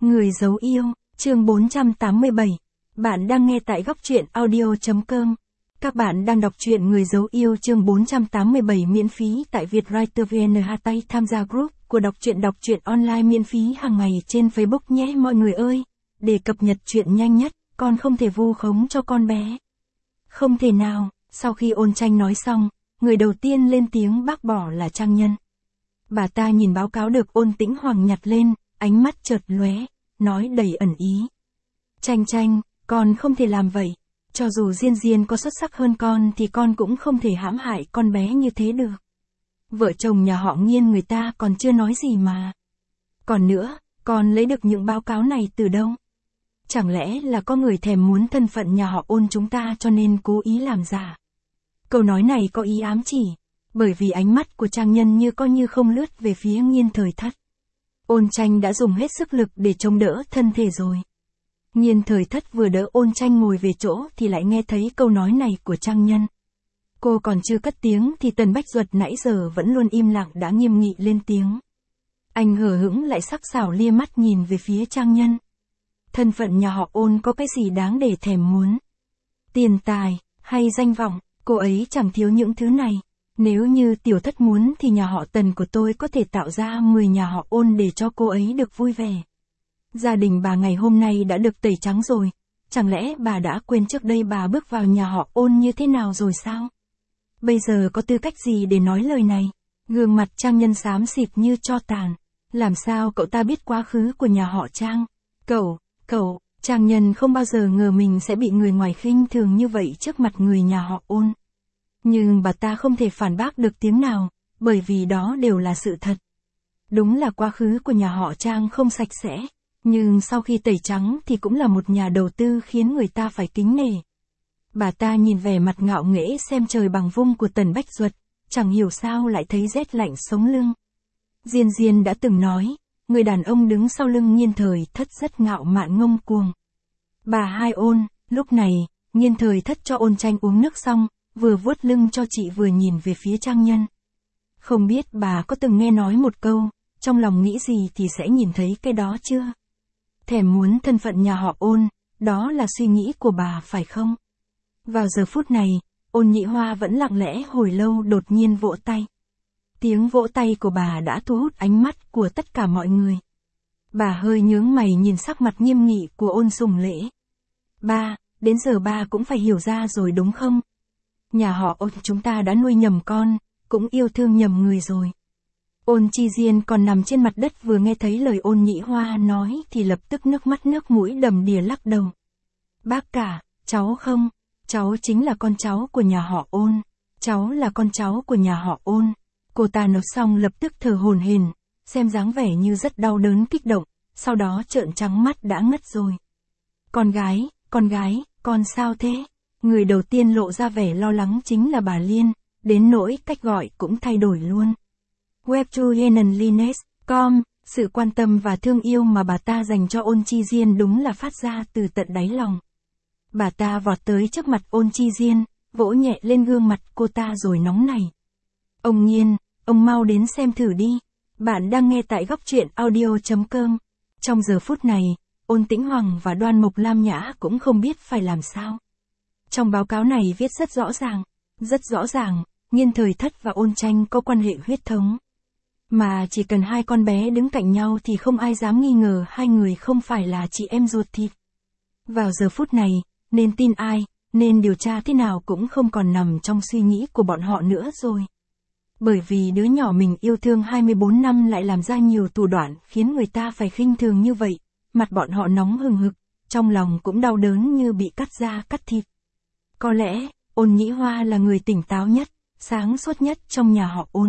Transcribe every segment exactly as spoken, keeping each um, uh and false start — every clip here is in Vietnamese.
Người giấu yêu, chương bốn trăm tám mươi bảy. Bạn đang nghe tại góc truyện audio.com. Các bạn đang đọc truyện Người giấu yêu chương bốn trăm tám mươi bảy miễn phí tại Vietwriter vê en. Hashtag tham gia group của đọc truyện đọc truyện online miễn phí hàng ngày trên Facebook nhé mọi người ơi. Để cập nhật truyện nhanh nhất, con không thể vu khống cho con bé. Không thể nào, sau khi Ôn Tranh nói xong, người đầu tiên lên tiếng bác bỏ là Trang Nhân. Bà ta nhìn báo cáo được Ôn Tĩnh Hoàng nhặt lên, ánh mắt chợt lóe, nói đầy ẩn ý. Tranh Tranh, con không thể làm vậy. Cho dù Diên Diên có xuất sắc hơn con thì con cũng không thể hãm hại con bé như thế được. Vợ chồng nhà họ Nghiên người ta còn chưa nói gì mà. Còn nữa, con lấy được những báo cáo này từ đâu? Chẳng lẽ là có người thèm muốn thân phận nhà họ Ôn chúng ta cho nên cố ý làm giả? Câu nói này có ý ám chỉ, bởi vì ánh mắt của Trang Nhân như coi như không lướt về phía Nghiên Thời Thất. Ôn Tranh đã dùng hết sức lực để chống đỡ thân thể rồi. Nghiên Thời Thất vừa đỡ Ôn Tranh ngồi về chỗ thì lại nghe thấy câu nói này của Trang Nhân. Cô còn chưa cất tiếng thì Tần Bách Duật nãy giờ vẫn luôn im lặng đã nghiêm nghị lên tiếng. Anh hờ hững lại sắc sảo lia mắt nhìn về phía Trang Nhân. Thân phận nhà họ Ôn có cái gì đáng để thèm muốn? Tiền tài, hay danh vọng, cô ấy chẳng thiếu những thứ này. Nếu như tiểu thất muốn thì nhà họ Tần của tôi có thể tạo ra mười nhà họ Ôn để cho cô ấy được vui vẻ. Gia đình bà ngày hôm nay đã được tẩy trắng rồi, chẳng lẽ bà đã quên trước đây bà bước vào nhà họ Ôn như thế nào rồi sao? Bây giờ có tư cách gì để nói lời này? Gương mặt Trang Nhân xám xịt như tro tàn. Làm sao cậu ta biết quá khứ của nhà họ Trang? Cậu, cậu, Trang Nhân không bao giờ ngờ mình sẽ bị người ngoài khinh thường như vậy trước mặt người nhà họ Ôn. Nhưng bà ta không thể phản bác được tiếng nào, bởi vì đó đều là sự thật. Đúng là quá khứ của nhà họ Trang không sạch sẽ, nhưng sau khi tẩy trắng thì cũng là một nhà đầu tư khiến người ta phải kính nể. Bà ta nhìn vẻ mặt ngạo nghễ xem trời bằng vung của Tần Bách Duật, chẳng hiểu sao lại thấy rét lạnh sống lưng. Diên Diên đã từng nói, người đàn ông đứng sau lưng Nghiên Thời Thất rất ngạo mạn ngông cuồng. Bà hai Ôn, lúc này, Nghiên Thời Thất cho Ôn Tranh uống nước xong, vừa vuốt lưng cho chị vừa nhìn về phía Trang Nhân. Không biết bà có từng nghe nói một câu, trong lòng nghĩ gì thì sẽ nhìn thấy cái đó chưa? Thèm muốn thân phận nhà họ Ôn, đó là suy nghĩ của bà phải không? Vào giờ phút này, Ôn Nhị Hoa vẫn lặng lẽ hồi lâu đột nhiên vỗ tay. Tiếng vỗ tay của bà đã thu hút ánh mắt của tất cả mọi người. Bà hơi nhướng mày nhìn sắc mặt nghiêm nghị của Ôn Sùng Lễ. Ba, đến giờ ba cũng phải hiểu ra rồi đúng không? Nhà họ Ôn chúng ta đã nuôi nhầm con, cũng yêu thương nhầm người rồi. Ôn Chi Diên còn nằm trên mặt đất vừa nghe thấy lời Ôn Nhị Hoa nói thì lập tức nước mắt nước mũi đầm đìa lắc đầu. Bác cả, cháu không, cháu chính là con cháu của nhà họ Ôn, cháu là con cháu của nhà họ Ôn. Cô ta nói xong lập tức thở hổn hển, xem dáng vẻ như rất đau đớn kích động, sau đó trợn trắng mắt đã ngất rồi. Con gái, con gái, con sao thế? Người đầu tiên lộ ra vẻ lo lắng chính là bà Liên, đến nỗi cách gọi cũng thay đổi luôn. Webtoonliness chấm com, sự quan tâm và thương yêu mà bà ta dành cho Ôn Chi Diên đúng là phát ra từ tận đáy lòng. Bà ta vọt tới trước mặt Ôn Chi Diên, vỗ nhẹ lên gương mặt cô ta rồi nóng nảy. Ông Nghiên, ông mau đến xem thử đi. Bạn đang nghe tại góc truyện audio.com. Trong giờ phút này, Ôn Tĩnh Hoàng và Đoan Mộc Lam Nhã cũng không biết phải làm sao. Trong báo cáo này viết rất rõ ràng, rất rõ ràng, Nghiên Thời Thất và Ôn Tranh có quan hệ huyết thống. Mà chỉ cần hai con bé đứng cạnh nhau thì không ai dám nghi ngờ hai người không phải là chị em ruột thịt. Vào giờ phút này, nên tin ai, nên điều tra thế nào cũng không còn nằm trong suy nghĩ của bọn họ nữa rồi. Bởi vì đứa nhỏ mình yêu thương hai mươi bốn năm lại làm ra nhiều thủ đoạn khiến người ta phải khinh thường như vậy, mặt bọn họ nóng hừng hực, trong lòng cũng đau đớn như bị cắt da cắt thịt. Có lẽ, Ôn Nhĩ Hoa là người tỉnh táo nhất, sáng suốt nhất trong nhà họ Ôn.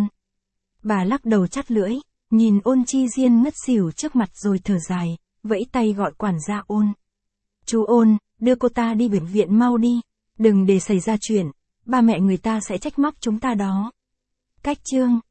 Bà lắc đầu chắt lưỡi, nhìn Ôn Chi Diên ngất xỉu trước mặt rồi thở dài, vẫy tay gọi quản gia Ôn. Chú Ôn, đưa cô ta đi bệnh viện mau đi, đừng để xảy ra chuyện, ba mẹ người ta sẽ trách móc chúng ta đó. Cách chương